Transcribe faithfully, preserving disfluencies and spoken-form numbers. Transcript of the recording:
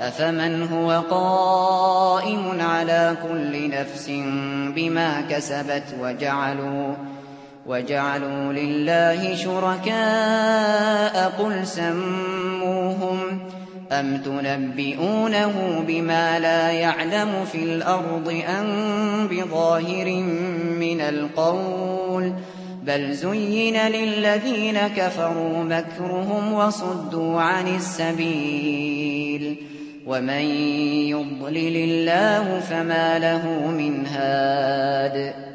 أفمن هو قائم على كل نفس بما كسبت وجعلوا, وجعلوا لله شركاء قل سموهم أم تنبئونه بما لا يعلم في الأرض أم بظاهر من القول بل زين للذين كفروا مكرهم وصدوا عن السبيل ومن يضلل الله فما له من هاد